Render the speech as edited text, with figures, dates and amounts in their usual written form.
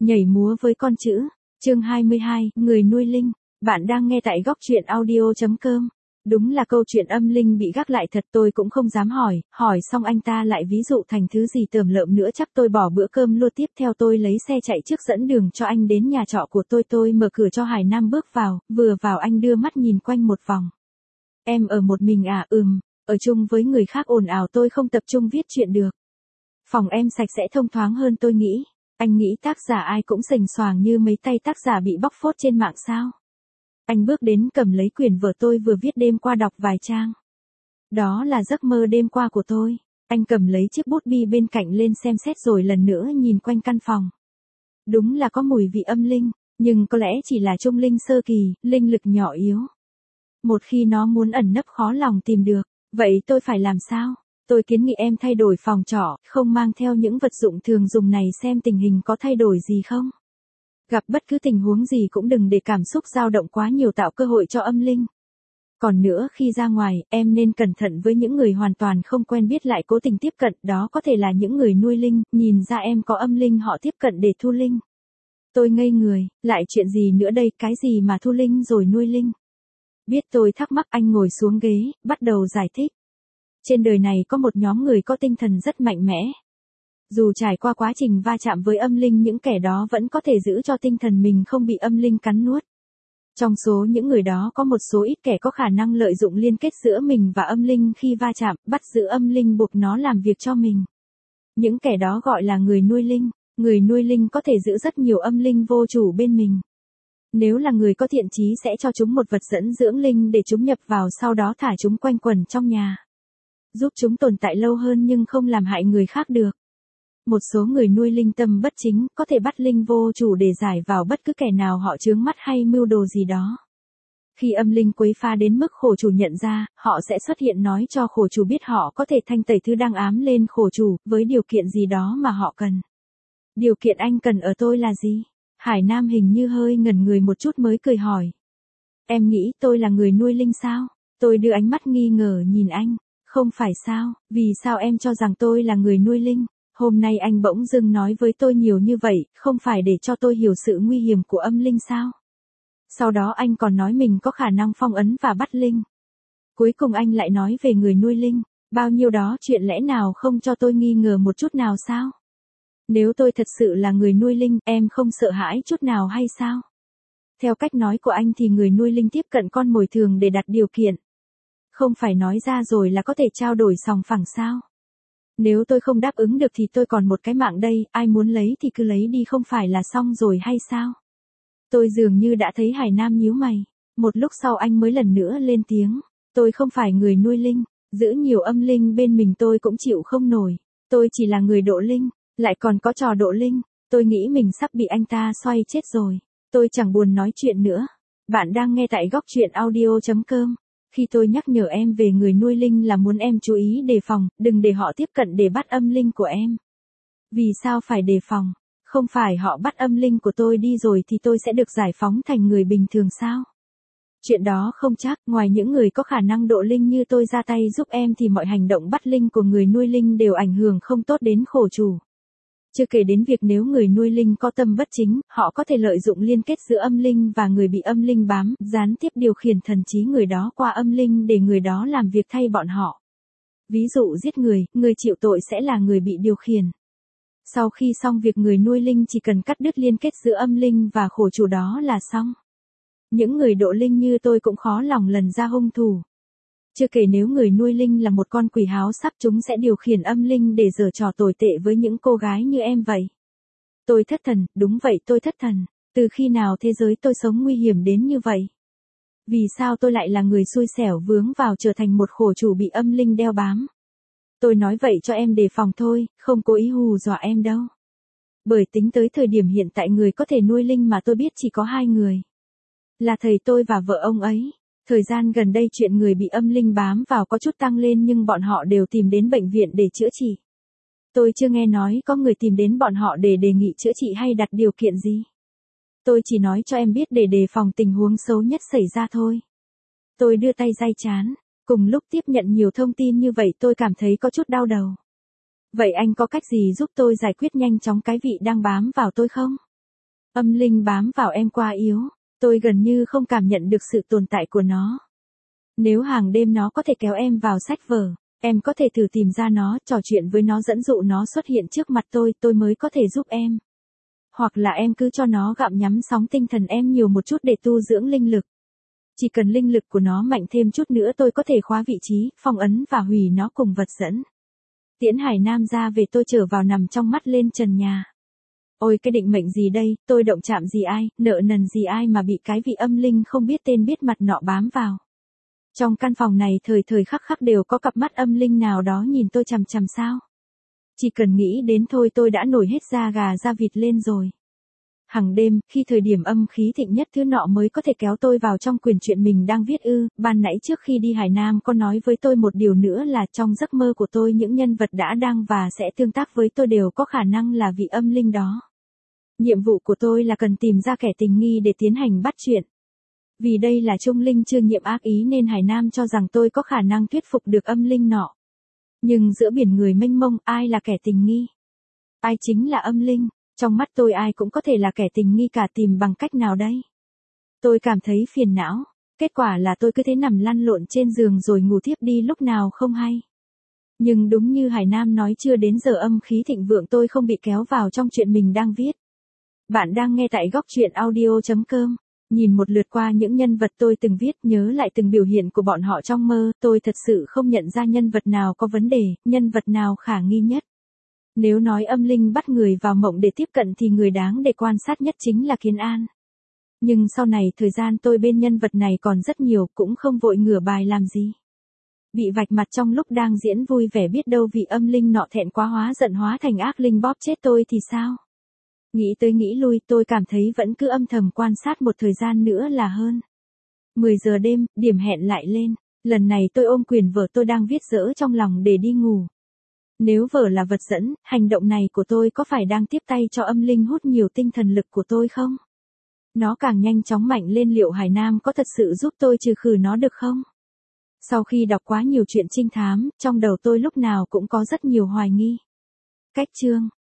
Nhảy múa với con chữ. Chương 22, người nuôi linh. Bạn đang nghe tại góc truyện audio.com. Đúng là câu chuyện âm linh bị gác lại thật, tôi cũng không dám hỏi xong anh ta lại ví dụ thành thứ gì tởm lợm nữa, chắc tôi bỏ bữa cơm luôn. Tiếp theo tôi lấy xe chạy trước dẫn đường cho anh đến nhà trọ của tôi mở cửa cho Hải Nam bước vào, vừa vào anh đưa mắt nhìn quanh một vòng. Em ở một mình à? Ở chung với người khác ồn ào tôi không tập trung viết chuyện được. Phòng em sạch sẽ thông thoáng hơn tôi nghĩ. Anh nghĩ tác giả ai cũng sềnh xoàng như mấy tay tác giả bị bóc phốt trên mạng sao? Anh bước đến cầm lấy quyển vở tôi vừa viết đêm qua đọc vài trang. Đó là giấc mơ đêm qua của tôi. Anh cầm lấy chiếc bút bi bên cạnh lên xem xét rồi lần nữa nhìn quanh căn phòng. Đúng là có mùi vị âm linh, nhưng có lẽ chỉ là trung linh sơ kỳ, linh lực nhỏ yếu. Một khi nó muốn ẩn nấp khó lòng tìm được, vậy tôi phải làm sao? Tôi kiến nghị em thay đổi phòng trọ, không mang theo những vật dụng thường dùng này xem tình hình có thay đổi gì không. Gặp bất cứ tình huống gì cũng đừng để cảm xúc dao động quá nhiều tạo cơ hội cho âm linh. Còn nữa khi ra ngoài, em nên cẩn thận với những người hoàn toàn không quen biết lại cố tình tiếp cận, đó có thể là những người nuôi linh, nhìn ra em có âm linh họ tiếp cận để thu linh. Tôi ngây người, lại chuyện gì nữa đây, cái gì mà thu linh rồi nuôi linh? Biết tôi thắc mắc anh ngồi xuống ghế, bắt đầu giải thích. Trên đời này có một nhóm người có tinh thần rất mạnh mẽ. Dù trải qua quá trình va chạm với âm linh, những kẻ đó vẫn có thể giữ cho tinh thần mình không bị âm linh cắn nuốt. Trong số những người đó có một số ít kẻ có khả năng lợi dụng liên kết giữa mình và âm linh khi va chạm, bắt giữ âm linh buộc nó làm việc cho mình. Những kẻ đó gọi là người nuôi linh. Người nuôi linh có thể giữ rất nhiều âm linh vô chủ bên mình. Nếu là người có thiện chí sẽ cho chúng một vật dẫn dưỡng linh để chúng nhập vào, sau đó thả chúng quanh quẩn trong nhà. Giúp chúng tồn tại lâu hơn nhưng không làm hại người khác được. Một số người nuôi linh tâm bất chính, có thể bắt linh vô chủ để giải vào bất cứ kẻ nào họ chướng mắt hay mưu đồ gì đó. Khi âm linh quấy phá đến mức khổ chủ nhận ra, họ sẽ xuất hiện nói cho khổ chủ biết họ có thể thanh tẩy thứ đang ám lên khổ chủ, với điều kiện gì đó mà họ cần. Điều kiện anh cần ở tôi là gì? Hải Nam hình như hơi ngẩn người một chút mới cười hỏi. Em nghĩ tôi là người nuôi linh sao? Tôi đưa ánh mắt nghi ngờ nhìn anh. Không phải sao, vì sao em cho rằng tôi là người nuôi linh? Hôm nay anh bỗng dưng nói với tôi nhiều như vậy, không phải để cho tôi hiểu sự nguy hiểm của âm linh sao? Sau đó anh còn nói mình có khả năng phong ấn và bắt linh. Cuối cùng anh lại nói về người nuôi linh. Bao nhiêu đó chuyện lẽ nào không cho tôi nghi ngờ một chút nào sao? Nếu tôi thật sự là người nuôi linh, em không sợ hãi chút nào hay sao? Theo cách nói của anh thì người nuôi linh tiếp cận con mồi thường để đặt điều kiện. Không phải nói ra rồi là có thể trao đổi sòng phẳng sao? Nếu tôi không đáp ứng được thì tôi còn một cái mạng đây, ai muốn lấy thì cứ lấy đi, không phải là xong rồi hay sao? Tôi dường như đã thấy Hải Nam nhíu mày. Một lúc sau anh mới lần nữa lên tiếng. Tôi không phải người nuôi linh, giữ nhiều âm linh bên mình tôi cũng chịu không nổi. Tôi chỉ là người độ linh, lại còn có trò độ linh. Tôi nghĩ mình sắp bị anh ta xoay chết rồi. Tôi chẳng buồn nói chuyện nữa. Bạn đang nghe tại góc truyện audio.com. Khi tôi nhắc nhở em về người nuôi linh là muốn em chú ý đề phòng, đừng để họ tiếp cận để bắt âm linh của em. Vì sao phải đề phòng? Không phải họ bắt âm linh của tôi đi rồi thì tôi sẽ được giải phóng thành người bình thường sao? Chuyện đó không chắc, ngoài những người có khả năng độ linh như tôi ra tay giúp em thì mọi hành động bắt linh của người nuôi linh đều ảnh hưởng không tốt đến khổ chủ. Chưa kể đến việc nếu người nuôi linh có tâm bất chính, họ có thể lợi dụng liên kết giữa âm linh và người bị âm linh bám, gián tiếp điều khiển thần trí người đó qua âm linh để người đó làm việc thay bọn họ. Ví dụ giết người, người chịu tội sẽ là người bị điều khiển. Sau khi xong việc, người nuôi linh chỉ cần cắt đứt liên kết giữa âm linh và khổ chủ đó là xong. Những người độ linh như tôi cũng khó lòng lần ra hung thủ. Chưa kể nếu người nuôi linh là một con quỷ háo sắc, chúng sẽ điều khiển âm linh để giở trò tồi tệ với những cô gái như em vậy. Tôi thất thần, đúng vậy tôi thất thần. Từ khi nào thế giới tôi sống nguy hiểm đến như vậy? Vì sao tôi lại là người xui xẻo vướng vào trở thành một khổ chủ bị âm linh đeo bám? Tôi nói vậy cho em đề phòng thôi, không cố ý hù dọa em đâu. Bởi tính tới thời điểm hiện tại người có thể nuôi linh mà tôi biết chỉ có 2 người. Là thầy tôi và vợ ông ấy. Thời gian gần đây chuyện người bị âm linh bám vào có chút tăng lên nhưng bọn họ đều tìm đến bệnh viện để chữa trị. Tôi chưa nghe nói có người tìm đến bọn họ để đề nghị chữa trị hay đặt điều kiện gì. Tôi chỉ nói cho em biết để đề phòng tình huống xấu nhất xảy ra thôi. Tôi đưa tay day trán. Cùng lúc tiếp nhận nhiều thông tin như vậy tôi cảm thấy có chút đau đầu. Vậy anh có cách gì giúp tôi giải quyết nhanh chóng cái vị đang bám vào tôi không? Âm linh bám vào em quá yếu, tôi gần như không cảm nhận được sự tồn tại của nó. Nếu hàng đêm nó có thể kéo em vào sách vở, em có thể thử tìm ra nó, trò chuyện với nó, dẫn dụ nó xuất hiện trước mặt tôi mới có thể giúp em. Hoặc là em cứ cho nó gặm nhắm sóng tinh thần em nhiều một chút để tu dưỡng linh lực. Chỉ cần linh lực của nó mạnh thêm chút nữa tôi có thể khóa vị trí, phong ấn và hủy nó cùng vật dẫn. Tiễn Hải Nam ra về, tôi trở vào nằm trong mắt lên trần nhà. Ôi cái định mệnh gì đây, tôi động chạm gì ai, nợ nần gì ai mà bị cái vị âm linh không biết tên biết mặt nọ bám vào. Trong căn phòng này thời thời khắc khắc đều có cặp mắt âm linh nào đó nhìn tôi chằm chằm sao. Chỉ cần nghĩ đến thôi tôi đã nổi hết da gà da vịt lên rồi. Hằng đêm, khi thời điểm âm khí thịnh nhất thứ nọ mới có thể kéo tôi vào trong quyển truyện mình đang viết ban nãy trước khi đi Hải Nam có nói với tôi một điều nữa là trong giấc mơ của tôi những nhân vật đã đang và sẽ tương tác với tôi đều có khả năng là vị âm linh đó. Nhiệm vụ của tôi là cần tìm ra kẻ tình nghi để tiến hành bắt chuyện. Vì đây là trung linh chưa nhiệm ác ý nên Hải Nam cho rằng tôi có khả năng thuyết phục được âm linh nọ. Nhưng giữa biển người mênh mông ai là kẻ tình nghi? Ai chính là âm linh? Trong mắt tôi ai cũng có thể là kẻ tình nghi cả, tìm bằng cách nào đây? Tôi cảm thấy phiền não. Kết quả là tôi cứ thế nằm lăn lộn trên giường rồi ngủ thiếp đi lúc nào không hay. Nhưng đúng như Hải Nam nói chưa đến giờ âm khí thịnh vượng tôi không bị kéo vào trong chuyện mình đang viết. Bạn đang nghe tại góc truyện audio.com. Nhìn một lượt qua những nhân vật tôi từng viết, nhớ lại từng biểu hiện của bọn họ trong mơ, tôi thật sự không nhận ra nhân vật nào có vấn đề, nhân vật nào khả nghi nhất. Nếu nói âm linh bắt người vào mộng để tiếp cận thì người đáng để quan sát nhất chính là Kiến An. Nhưng sau này thời gian tôi bên nhân vật này còn rất nhiều, cũng không vội ngửa bài làm gì. Bị vạch mặt trong lúc đang diễn vui vẻ biết đâu vị âm linh nọ thẹn quá hóa giận hóa thành ác linh bóp chết tôi thì sao? Nghĩ tới nghĩ lui tôi cảm thấy vẫn cứ âm thầm quan sát một thời gian nữa là hơn. 10 giờ đêm, điểm hẹn lại lên. Lần này tôi ôm quyển vở tôi đang viết dỡ trong lòng để đi ngủ. Nếu vở là vật dẫn, hành động này của tôi có phải đang tiếp tay cho âm linh hút nhiều tinh thần lực của tôi không? Nó càng nhanh chóng mạnh lên, liệu Hải Nam có thật sự giúp tôi trừ khử nó được không? Sau khi đọc quá nhiều chuyện trinh thám, trong đầu tôi lúc nào cũng có rất nhiều hoài nghi. Cách chương